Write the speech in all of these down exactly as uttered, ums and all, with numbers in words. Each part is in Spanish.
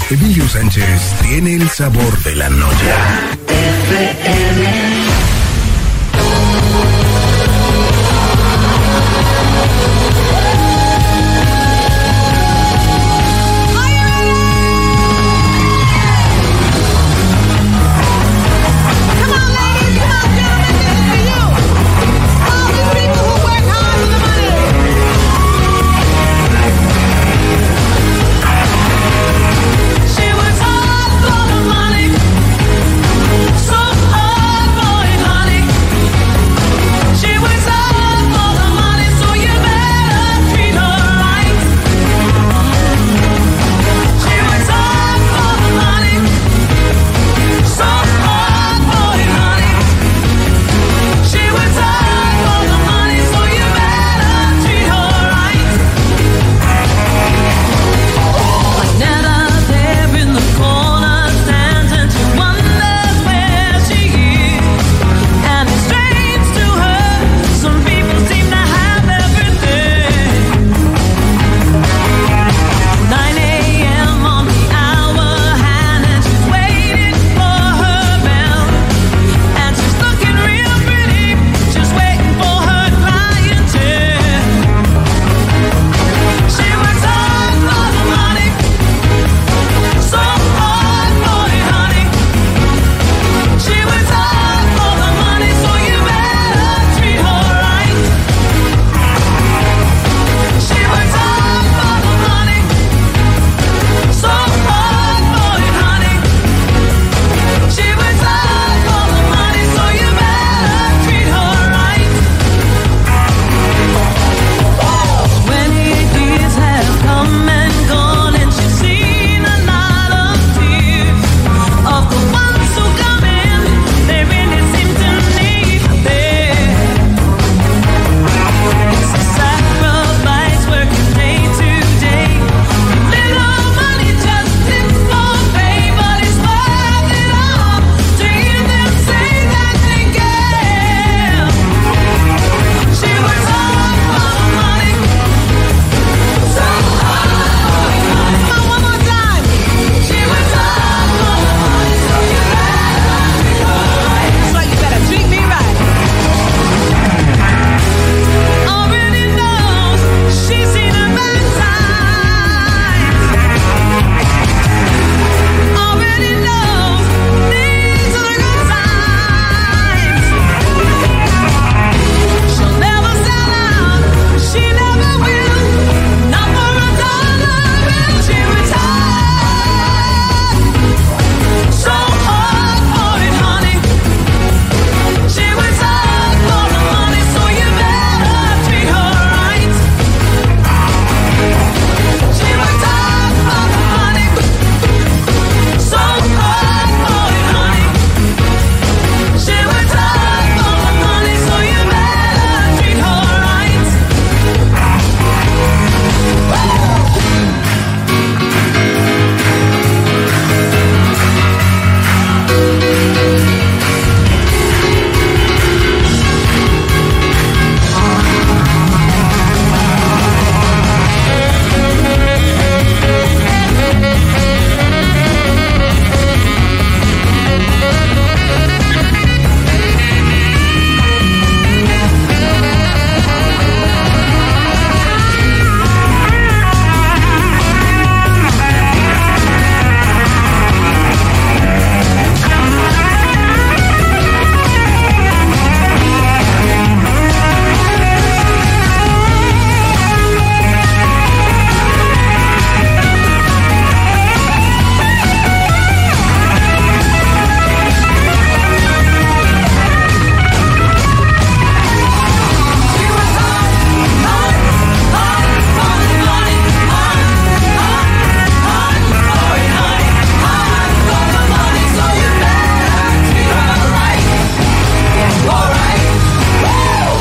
Emilio Sánchez tiene el sabor de la noche. F M. She was hard for the money, so hard for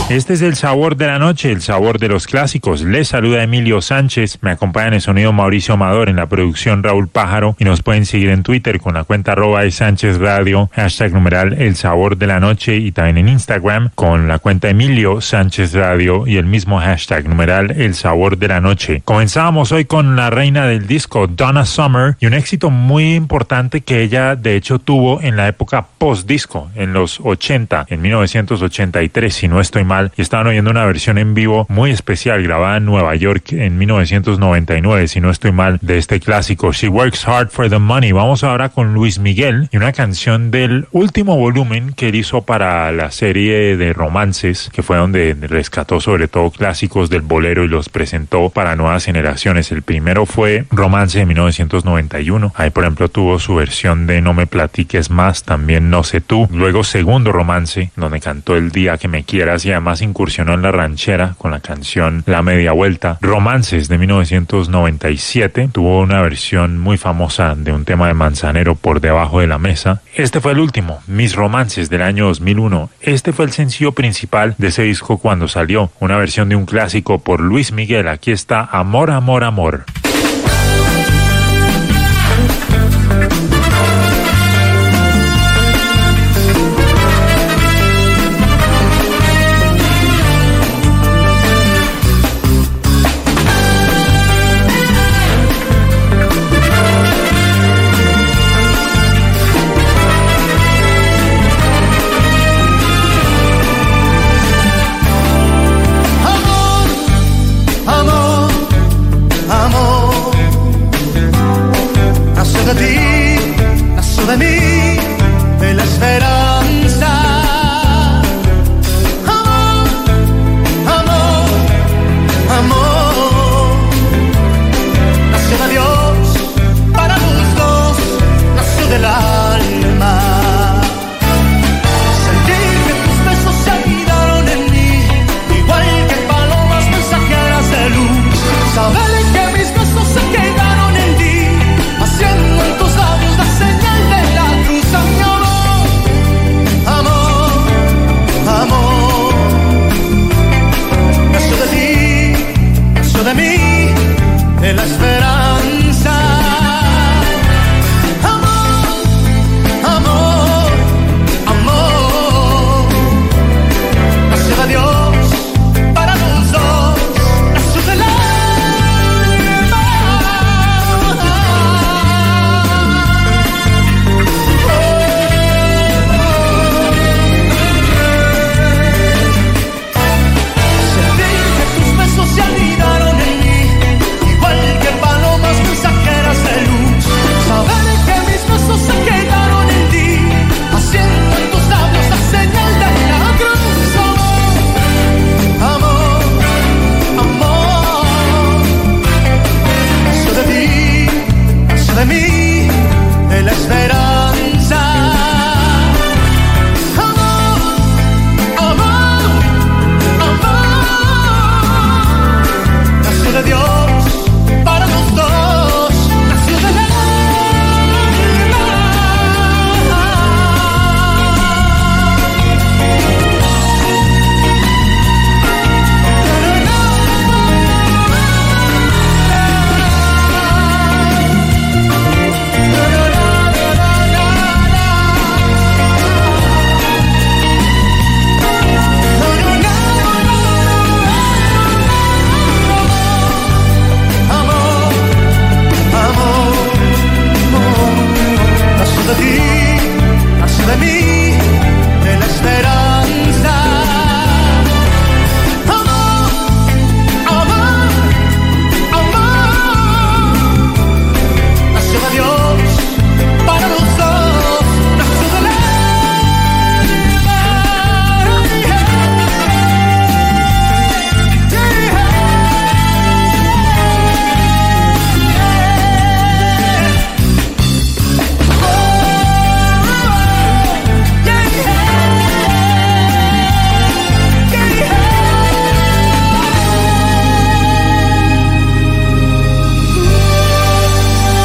Este es el sabor de la noche, el sabor de los clásicos. Les saluda Emilio Sánchez, me acompaña en el sonido Mauricio Amador, en la producción Raúl Pájaro, y nos pueden seguir en Twitter con la cuenta arroba de Sánchez Radio, hashtag numeral el sabor de la noche, y también en Instagram con la cuenta Emilio Sánchez Radio y el mismo hashtag numeral el sabor de la noche. Comenzamos hoy con la reina del disco, Donna Summer, y un éxito muy importante que ella de hecho tuvo en la época post-disco, en los ochenta, en mil novecientos ochenta y tres, si no estoy mal. Y estaban oyendo una versión en vivo muy especial grabada en Nueva York en mil novecientos noventa y nueve, si no estoy mal, de este clásico She Works Hard for the Money. Vamos ahora con Luis Miguel y una canción del último volumen que él hizo para la serie de romances, que fue donde rescató sobre todo clásicos del bolero y los presentó para nuevas generaciones. El primero fue Romance de mil novecientos noventa y uno. Ahí por ejemplo tuvo su versión de No me platiques más, también No sé tú. Luego Segundo Romance, donde cantó El día que me quieras, y además incursionó en la ranchera con la canción La Media Vuelta. Romances de mil novecientos noventa y siete, tuvo una versión muy famosa de un tema de Manzanero, Por debajo de la mesa. Este fue el último, Mis Romances, del año dos mil uno. Este fue el sencillo principal de ese disco cuando salió, una versión de un clásico por Luis Miguel. Aquí está Amor, Amor, Amor.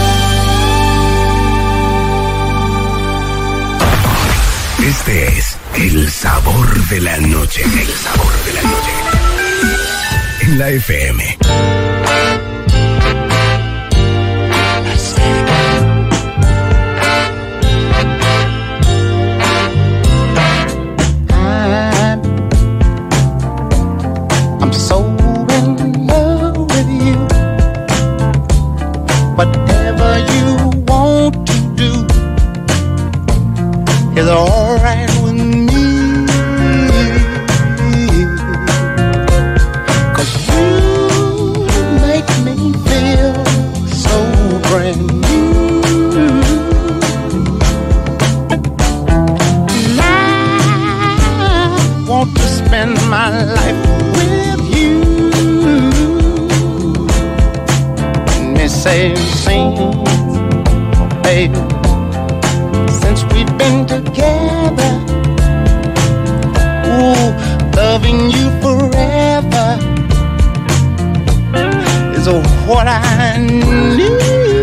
Este es El sabor de la noche. El sabor de la noche. En la F M. I'm so in love with you. Whatever you want to do is alright with me. 'Cause you make me feel so brand new. And I want to spend my life with you. And they say, sing, baby, since we've been together, ooh, loving you forever is what I need.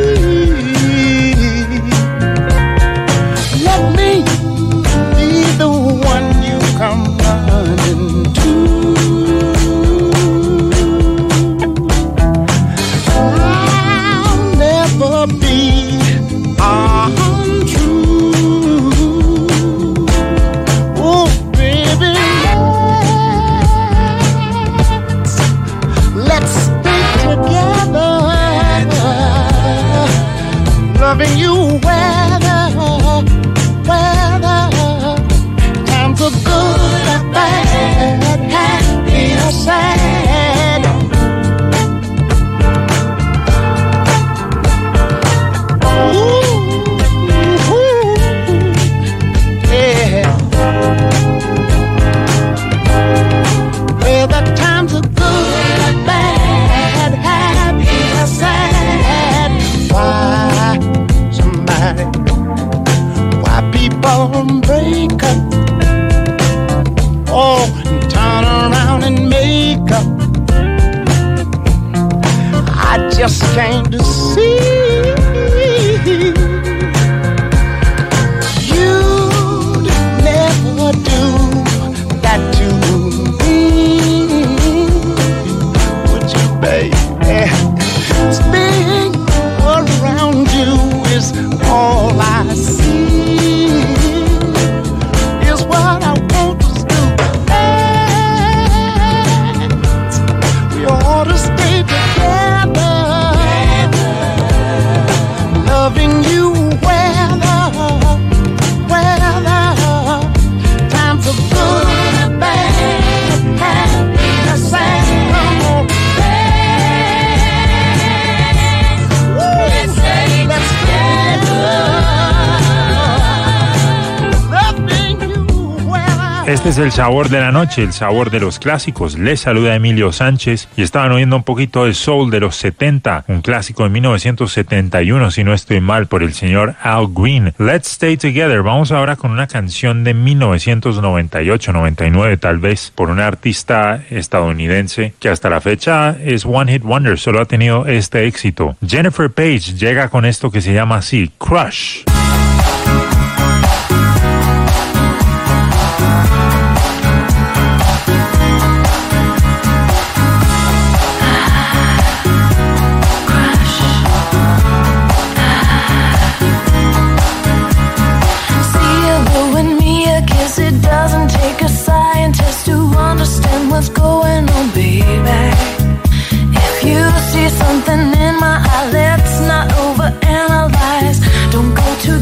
Let me be the one you come running to. I'll never be untrue. Oh, baby, let's stay together, loving you weather, weather. Times are good or bad, happy or sad. Break up, oh, and turn around and make up. I just came to see you'd never do that to me, would you, baby? Being around you is all I see. What I want us to do. We ought to stay together, loving you weather, weather. Times are good and bad, happy or sad. Let's stay together. Este es el sabor de la noche, el sabor de los clásicos. Les saluda Emilio Sánchez y estaban oyendo un poquito de soul de los setenta, un clásico de mil novecientos setenta y uno, si no estoy mal, por el señor Al Green. Let's Stay Together. Vamos ahora con una canción de mil novecientos noventa y ocho, noventa y nueve tal vez, por una artista estadounidense que hasta la fecha es One Hit Wonder, solo ha tenido este éxito. Jennifer Page llega con esto que se llama así, Crush. What's going on, baby? If you see something in my eye, let's not overanalyze. Don't go too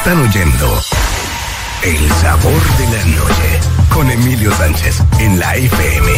Están oyendo El Sabor de la Noche con Emilio Sánchez en la F M.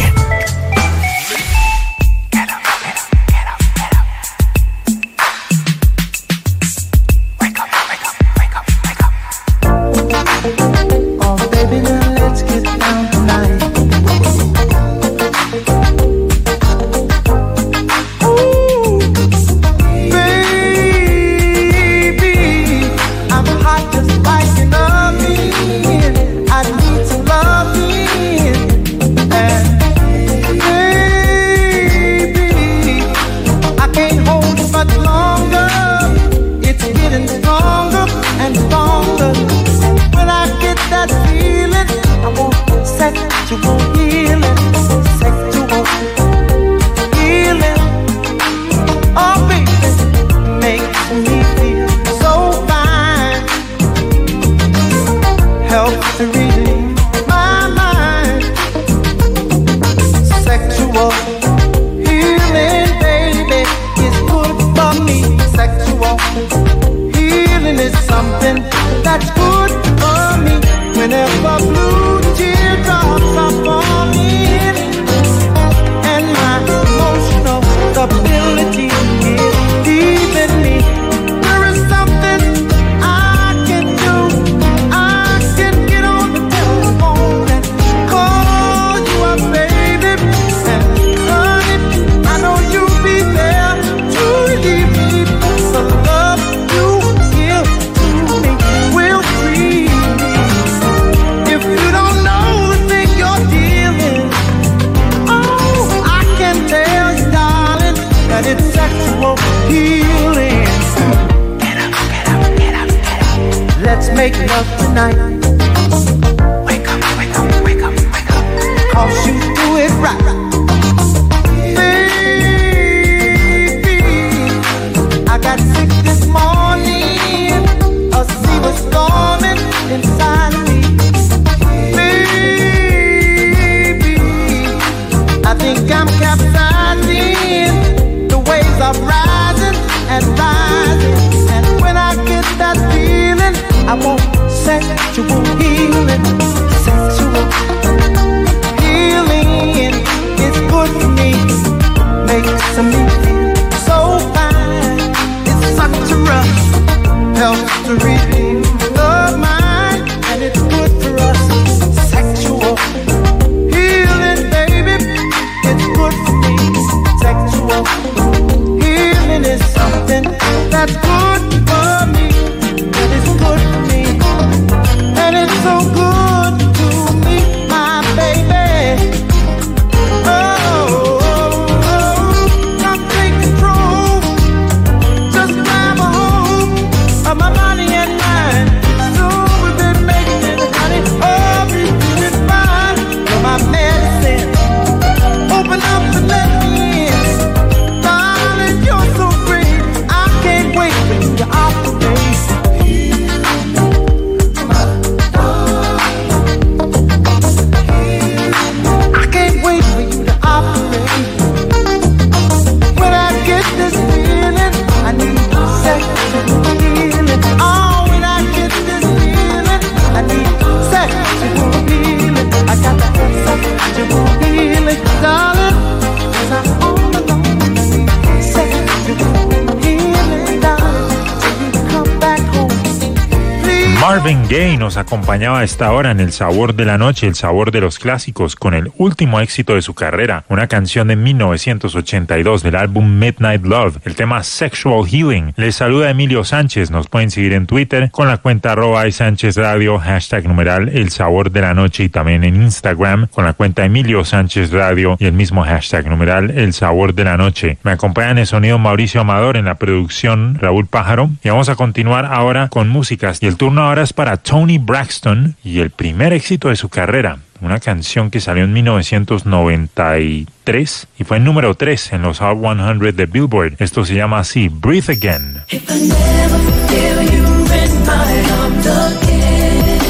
Marvin Gaye nos acompañaba a esta hora en El Sabor de la Noche, el sabor de los clásicos, con el último éxito de su carrera, una canción de mil novecientos ochenta y dos del álbum Midnight Love, el tema Sexual Healing. Les saluda Emilio Sánchez, nos pueden seguir en Twitter con la cuenta arroba Sánchez Radio, hashtag numeral El Sabor de la Noche, y también en Instagram con la cuenta Emilio Sánchez Radio y el mismo hashtag numeral El Sabor de la Noche. Me acompaña en el sonido Mauricio Amador, en la producción Raúl Pájaro, y vamos a continuar ahora con músicas, y el turno ahora es para Toni Braxton y el primer éxito de su carrera, una canción que salió en mil novecientos noventa y tres y fue el número tres en los Hot cien de Billboard. Esto se llama así, Breathe Again. If I never feel you in my arms again,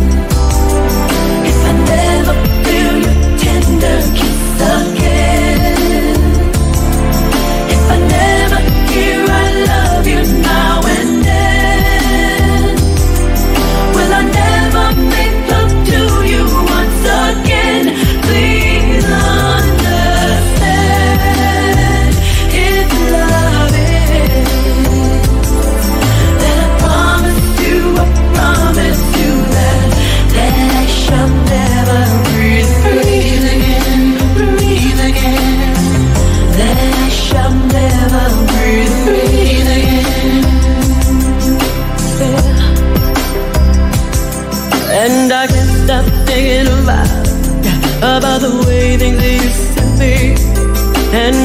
if I never feel your tender kiss again, if I never hear I love you now and then,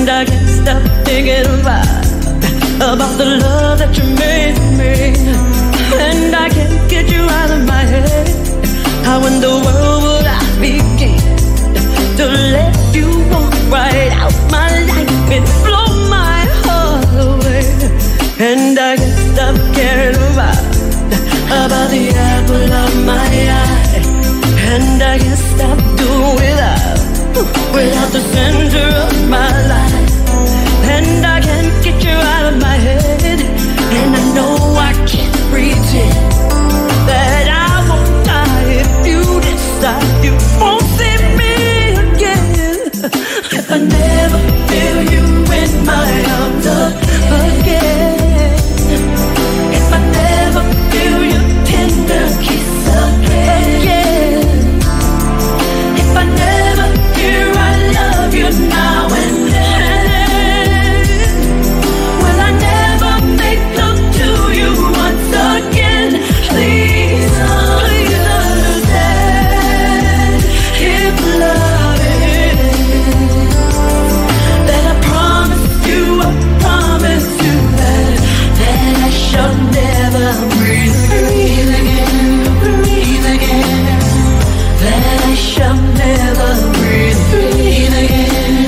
And I can't stop thinking about About the love that you made for me. And I can't get you out of my head. How in the world would I begin to let you walk right out my life and blow my heart away? And I can't stop caring about About the apple of my eye. And I can't stop doing without Without the center of my life. And I can't get you out of my head. And I know I can't pretend that I won't die if you decide you won't see me again. If I never feel you in my arms again. If I never feel your tender kiss again. If I never hear I love you now and then. Will I never make love to you once again? Please, please understand. If love is that I promise you, I promise you that that I shall never breathe, breathe again, breathe again. That I shall never breathe, breathe again.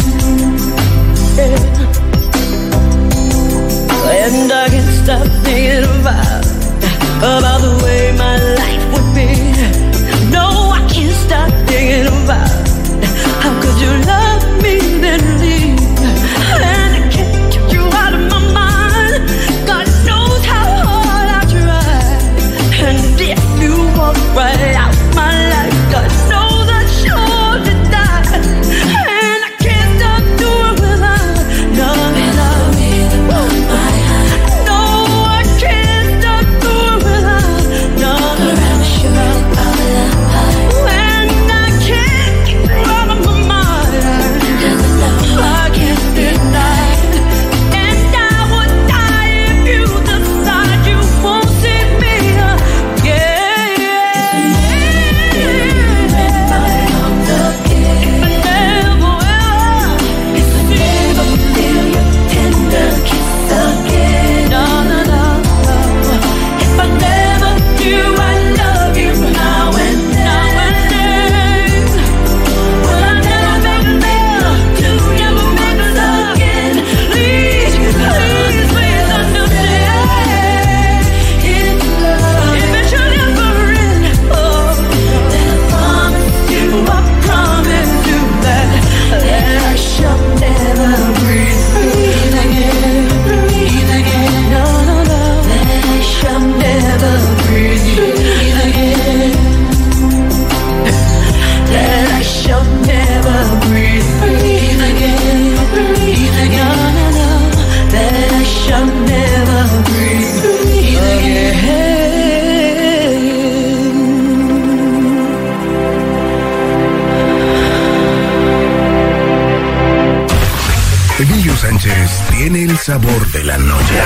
Yeah. And I can't stop thinking about About the way my life would be. No, I can't stop thinking about How could you love me then leave? And I can't get you out of my mind. God knows how hard I tried. And if you walk right out my life, God knows I'm sure to die. And I can't stop doing without no love. No, I can't stop doing without no love. And I can't get you out of my mind. I can't deny it. And I would die if you decide you won't see me again. If I never will, if I never feel your tender kiss again, no, no, no, no. If I never do, I love you now and then. Will I never make love to you once again? Please, please, please understand. If love, if it should ever end, oh, then I promise you, I promise you that that I shall never breathe, breathe again, breathe again. No, no, no, that I shall never breathe, breathe again. That I shall never breathe, breathe again, breathe again. No, no, no, that I shall never breathe, breathe again. Emilio Sánchez tiene el sabor de la noche.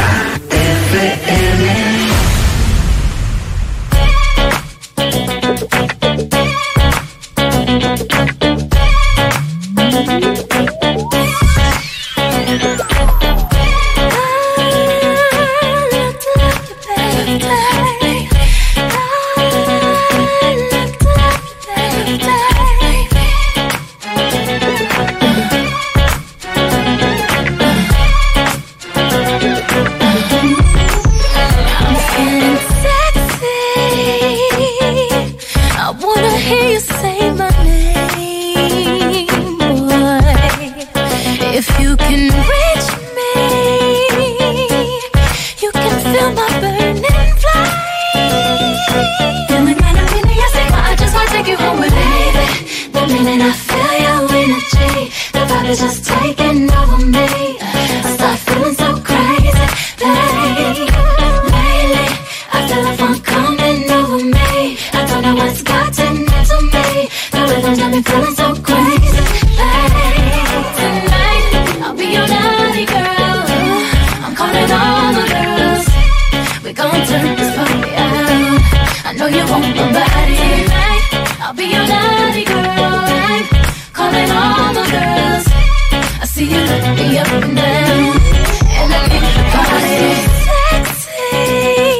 I'll be your naughty girl. I'm calling all the girls. I see see you look me up and down, and I think the party sexy.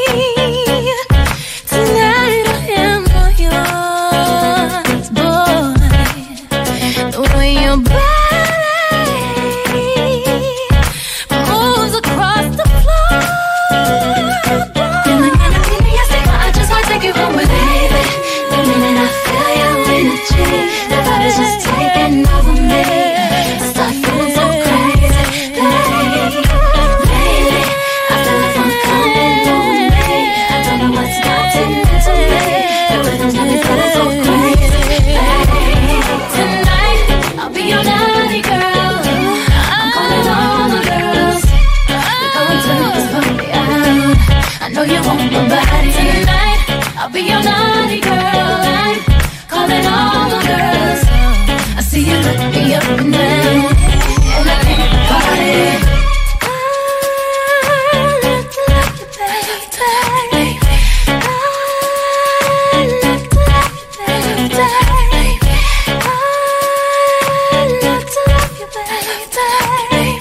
Tonight I am all yours, boy. The way your body moves across the floor. And again, I think yesterday I just might take you home with me. The minute I feel your energy, the vibe is just taking over me. You want my body tonight. I'll be your naughty girl. I'm calling all the girls. I see you look me up and down, and I think the party. I look like you, baby. I look like you, baby. I look like you, baby.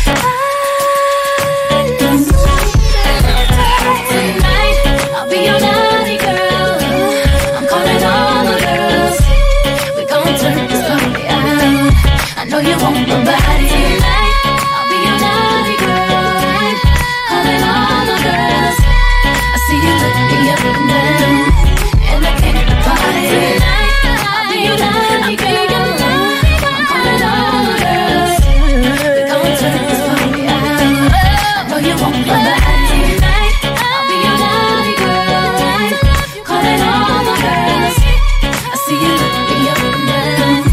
You want my body tonight. I'll be your naughty girl. I'm calling all the girls. I see you look me up and down, and I came to party tonight. I'll be your naughty girl. I'm calling all the girls. We're gonna turn this party out. I know you want my body tonight. I'll be your naughty girl. I'm calling all the girls. I see you look me up and down.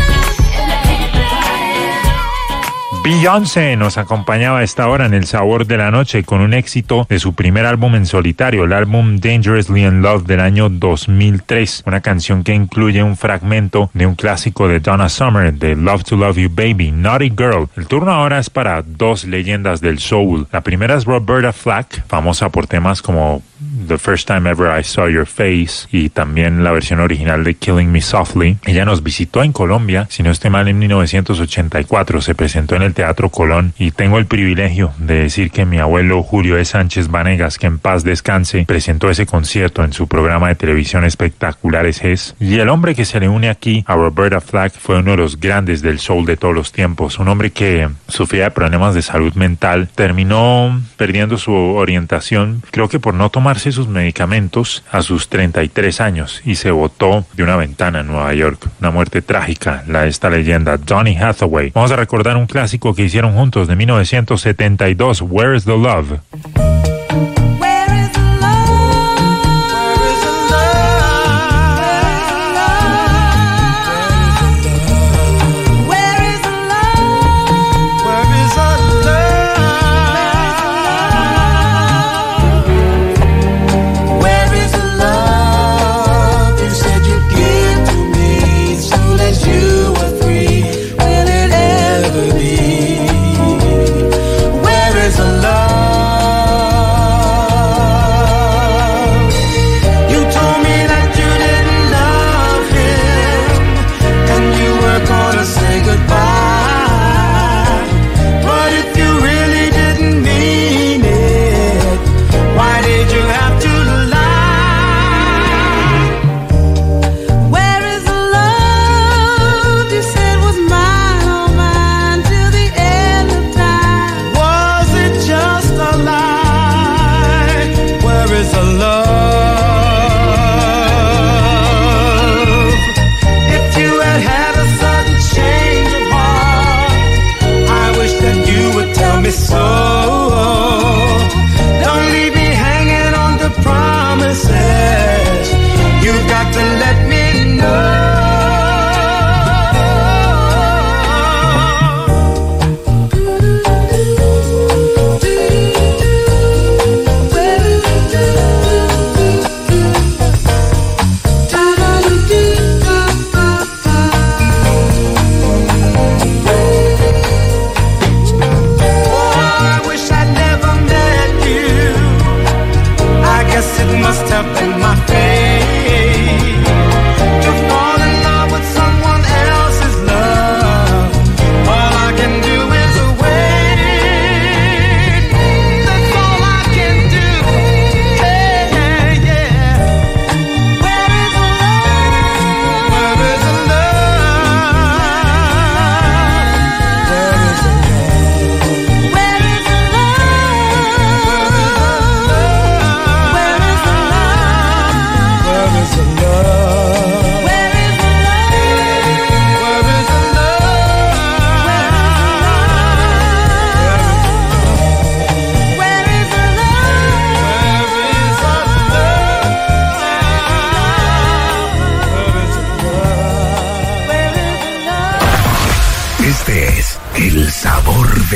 Beyoncé nos acompañaba a esta hora en El Sabor de la Noche con un éxito de su primer álbum en solitario, el álbum Dangerously in Love del año dos mil tres, una canción que incluye un fragmento de un clásico de Donna Summer, de Love to Love You Baby, Naughty Girl. El turno ahora es para dos leyendas del soul. La primera es Roberta Flack, famosa por temas como The First Time Ever I Saw Your Face y también la versión original de Killing Me Softly. Ella nos visitó en Colombia, si no estoy mal, en mil novecientos ochenta y cuatro, se presentó en el Teatro Colón y tengo el privilegio de decir que mi abuelo Julio E. Sánchez Vanegas, que en paz descanse, presentó ese concierto en su programa de televisión Espectaculares G. Y el hombre que se le une aquí a Roberta Flack fue uno de los grandes del soul de todos los tiempos, un hombre que sufría de problemas de salud mental, terminó perdiendo su orientación, creo que por no tomarse sus medicamentos a sus treinta y tres años, y se botó de una ventana en Nueva York. Una muerte trágica, la de esta leyenda, Donny Hathaway. Vamos a recordar un clásico que hicieron juntos de mil novecientos setenta y dos, Where is the Love? Where is the love?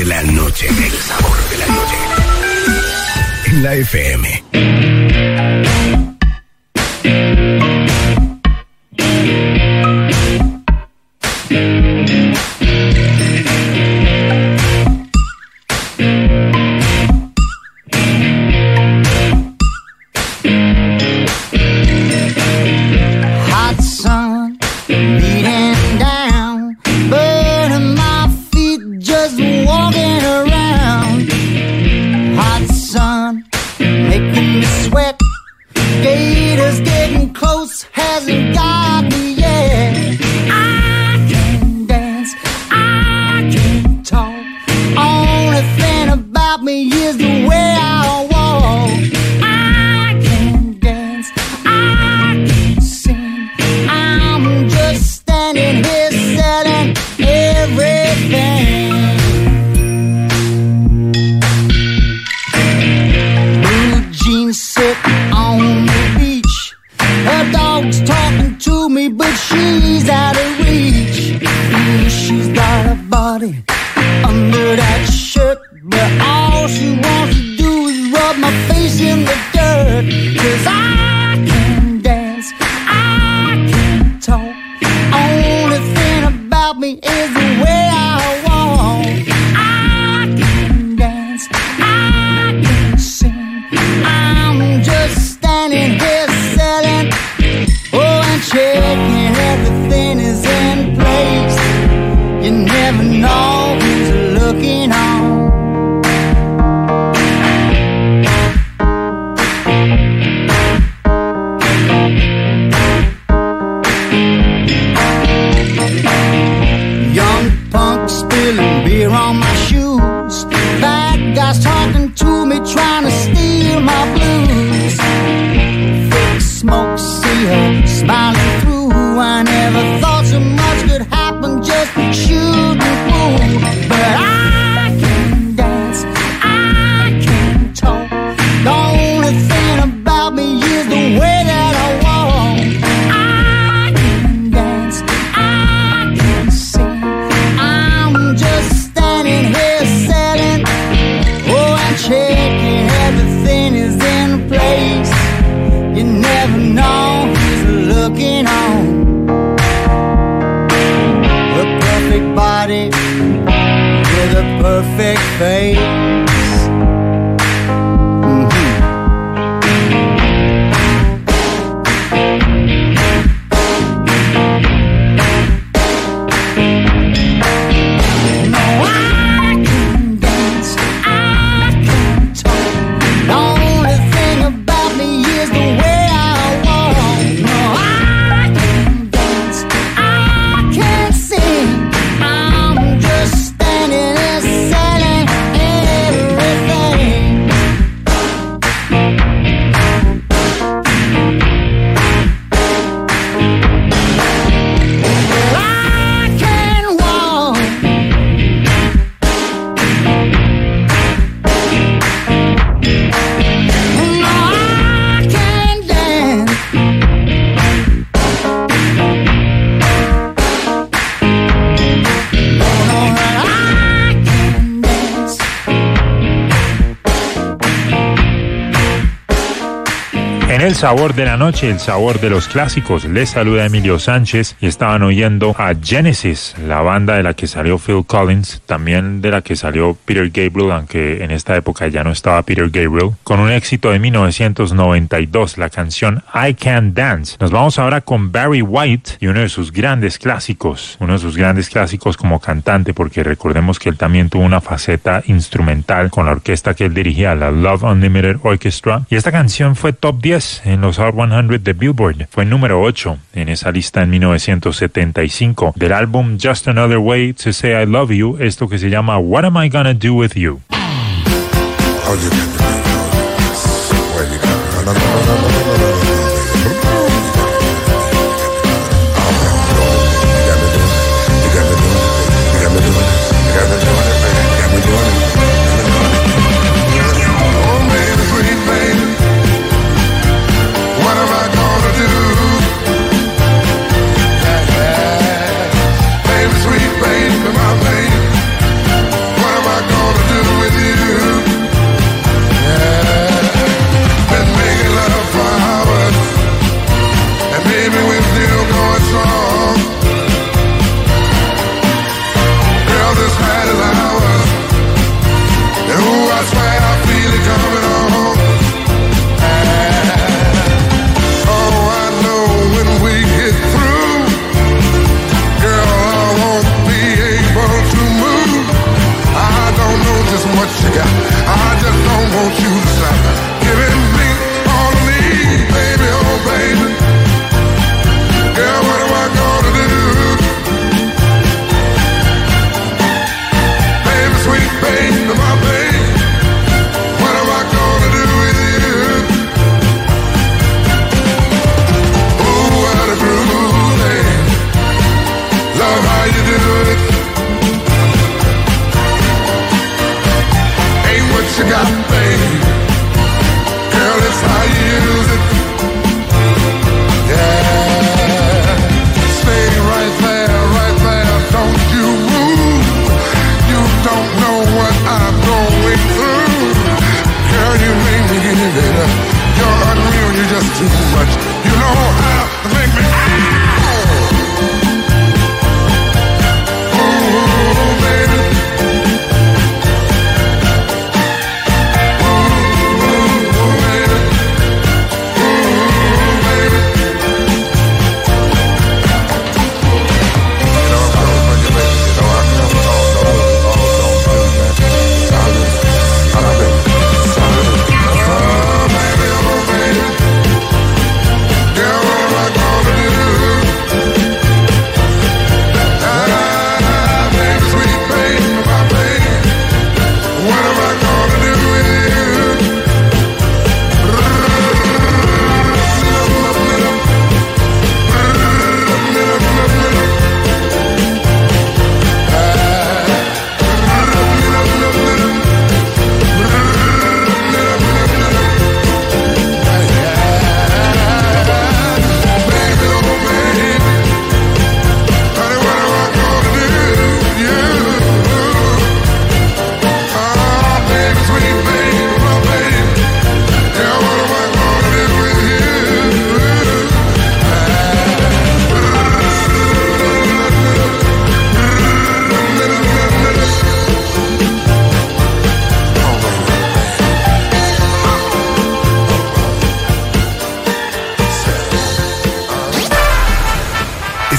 de la noche. El sabor de la noche. En la F M. El sabor de la noche, el sabor de los clásicos. Les saluda Emilio Sánchez y estaban oyendo a Genesis, la banda de la que salió Phil Collins, también de la que salió Peter Gabriel, aunque en esta época ya no estaba Peter Gabriel, con un éxito de mil novecientos noventa y dos, la canción I Can Dance. Nos vamos ahora con Barry White y uno de sus grandes clásicos, uno de sus grandes clásicos como cantante, porque recordemos que él también tuvo una faceta instrumental con la orquesta que él dirigía, la Love Unlimited Orchestra, y esta canción fue top diez en los Hot cien de Billboard. Fue número ocho en esa lista en mil novecientos setenta y cinco del álbum Just Another Way to Say I Love You, esto que se llama What Am I Gonna Do With You. Sweet baby, my baby, what am I gonna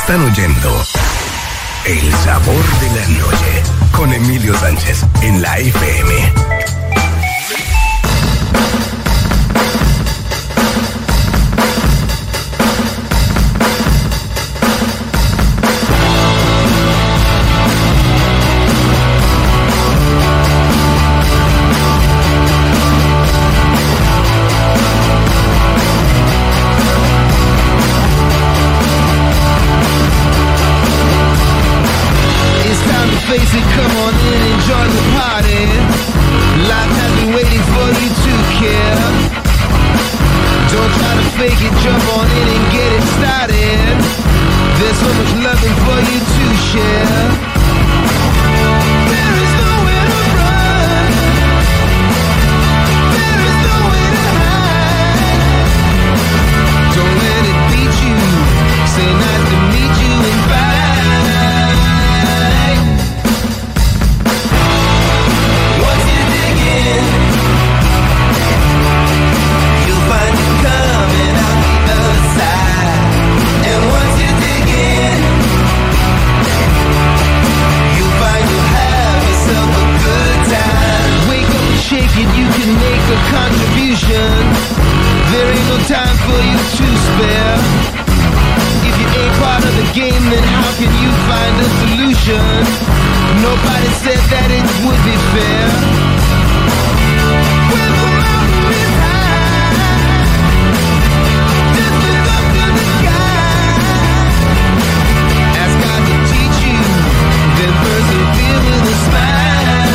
Están oyendo El Sabor de la Noche con Emilio Sánchez en la F M. Face it, come on in and join the party. Life has been waiting for you to care. Don't try to fake it, jump on in and get it started. There's so much loving for you to share. There is nowhere to run. There is nowhere to hide. Don't let it beat you. Say nice to meet you and bye. You can make a contribution. There ain't no time for you to spare. If you ain't part of the game, then how can you find a solution? Nobody said that it would be fair. When the mountain is high, just look up to the sky. Ask God to teach you, then persevere with a smile.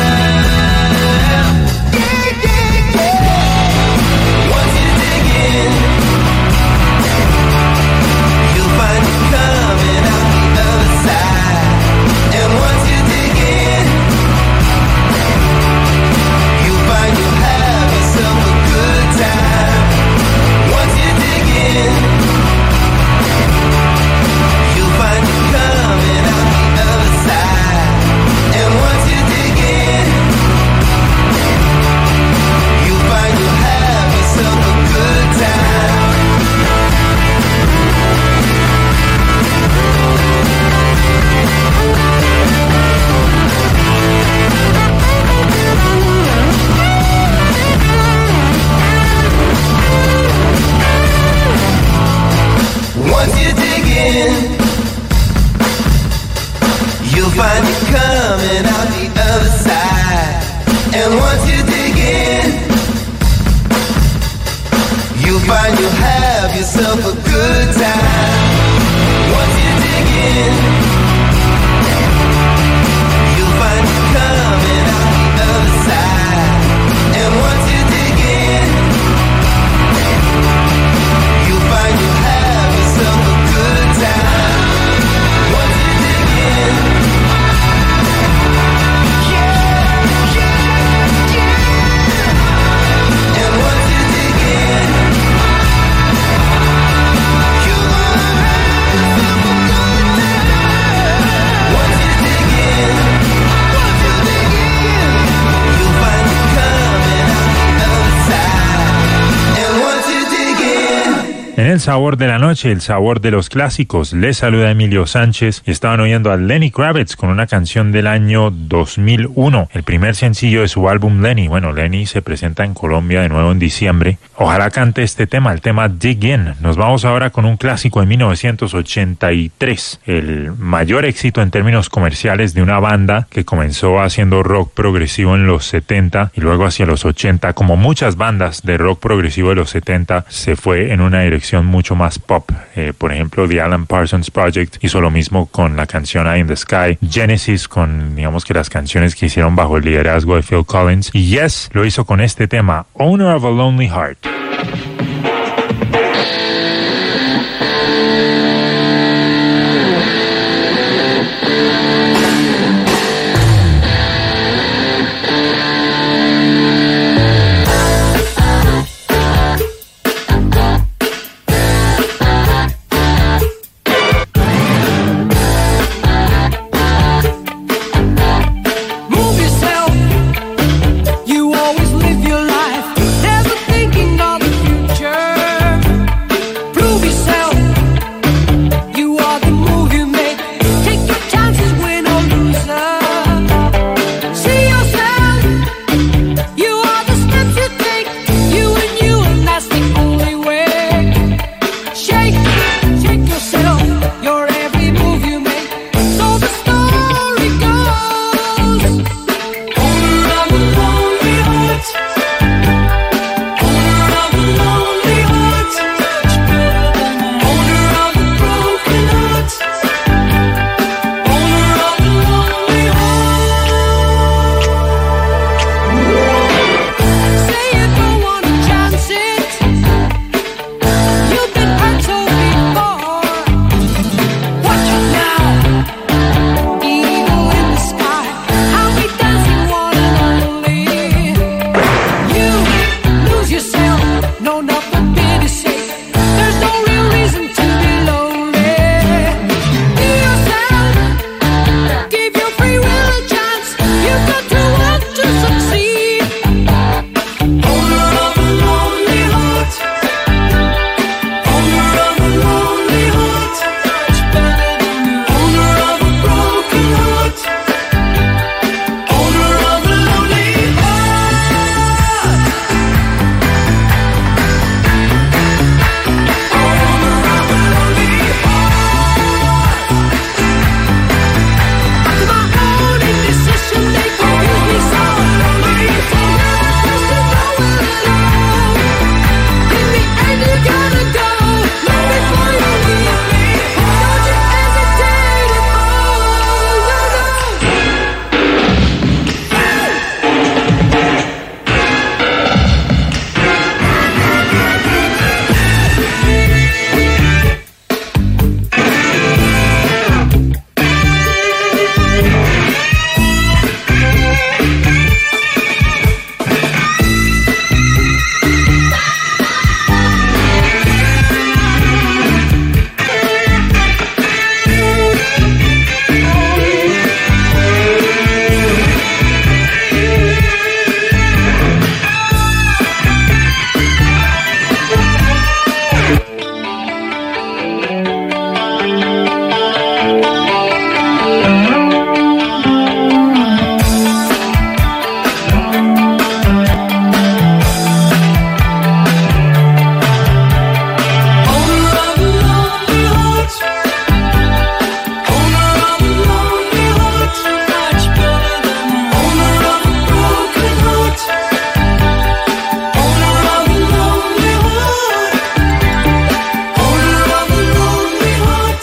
En el sabor de la noche, el sabor de los clásicos, les saluda Emilio Sánchez y estaban oyendo a Lenny Kravitz con una canción del año dos mil uno, el primer sencillo de su álbum Lenny. Bueno, Lenny se presenta en Colombia de nuevo en diciembre. Ojalá cante este tema, el tema Dig In. Nos vamos ahora con un clásico de mil novecientos ochenta y tres, el mayor éxito en términos comerciales de una banda que comenzó haciendo rock progresivo en los setenta y luego hacia los ochenta, como muchas bandas de rock progresivo de los setenta, se fue en una dirección mucho más pop. Eh, por ejemplo, The Alan Parsons Project hizo lo mismo con la canción Eye in the Sky, Genesis con, digamos que las canciones que hicieron bajo el liderazgo de Phil Collins, y Yes lo hizo con este tema, Owner of a Lonely Heart. Move yourself, you always live your life, never thinking of no, not for pity's sake. There's no real reason to be lonely. Be yourself, give your free will a chance. You've got to want to succeed. Owner of a lonely heart, owner of a lonely heart, owner of a broken heart, owner of a lonely heart, owner of a lonely heart. My own indecision, they confuse me so. My intelligence is nowhere at all. In the end, you gotta go. Not before you leave me. Don't you hesitate at all. No, no. Owner of a lonely heart, owner of a lonely heart, much better than owner of a broken heart, owner of a lonely heart, owner of a lonely heart,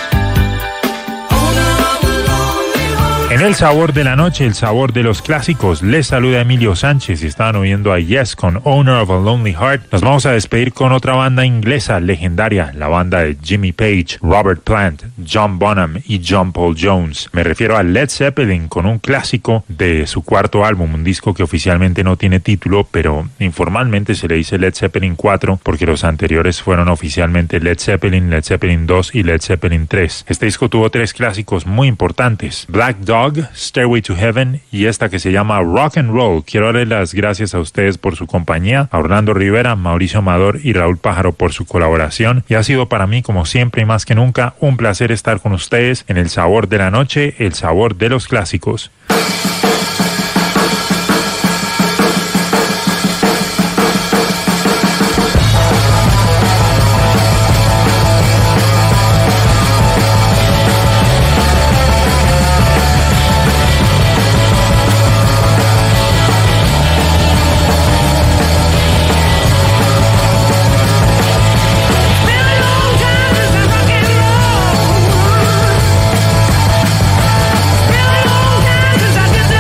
owner of a lonely heart. En el sabor de la noche, el sabor de los clásicos, les saluda Emilio Sánchez y estaban oyendo a Yes con Owner of a Lonely Heart. Nos vamos a despedir con otra banda inglesa legendaria, la banda de Jimmy Page, Robert Plant, John Bonham y John Paul Jones. Me refiero a Led Zeppelin con un clásico de su cuarto álbum, un disco que oficialmente no tiene título, pero informalmente se le dice Led Zeppelin cuatro porque los anteriores fueron oficialmente Led Zeppelin, Led Zeppelin dos y Led Zeppelin tres. Este disco tuvo tres clásicos muy importantes: Black Dog, Stairway to Heaven y esta que se llama Rock and Roll. Quiero darles las gracias a ustedes por su compañía, a Orlando Rivera, Mauricio Amador y Raúl Pájaro por su colaboración, y ha sido para mí, como siempre y más que nunca, un placer estar con ustedes en el sabor de la noche, el sabor de los clásicos. Been a long time since I did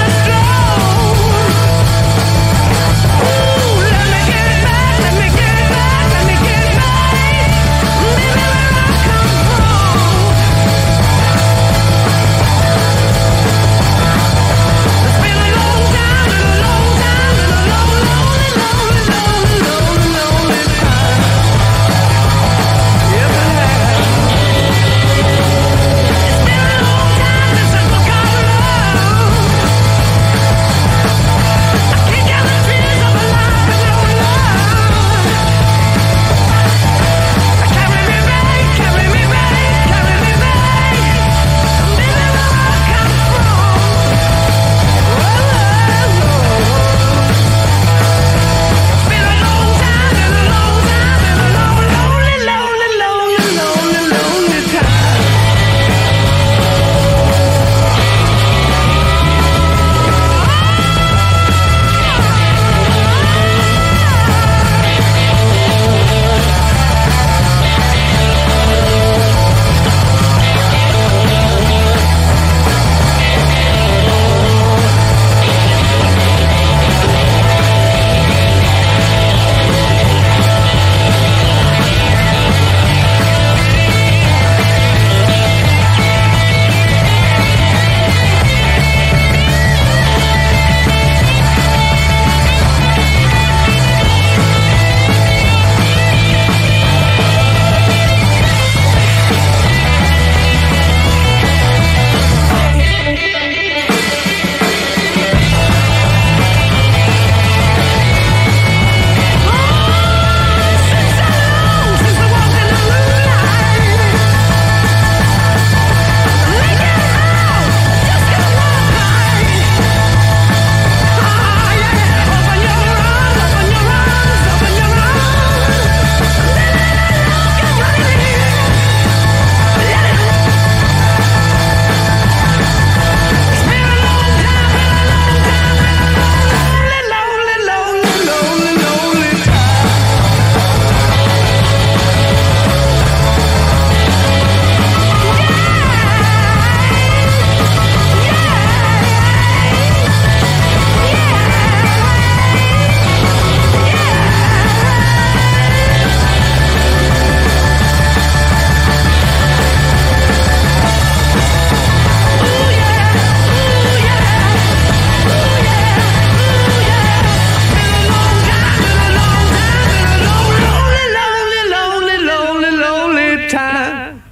Mañana.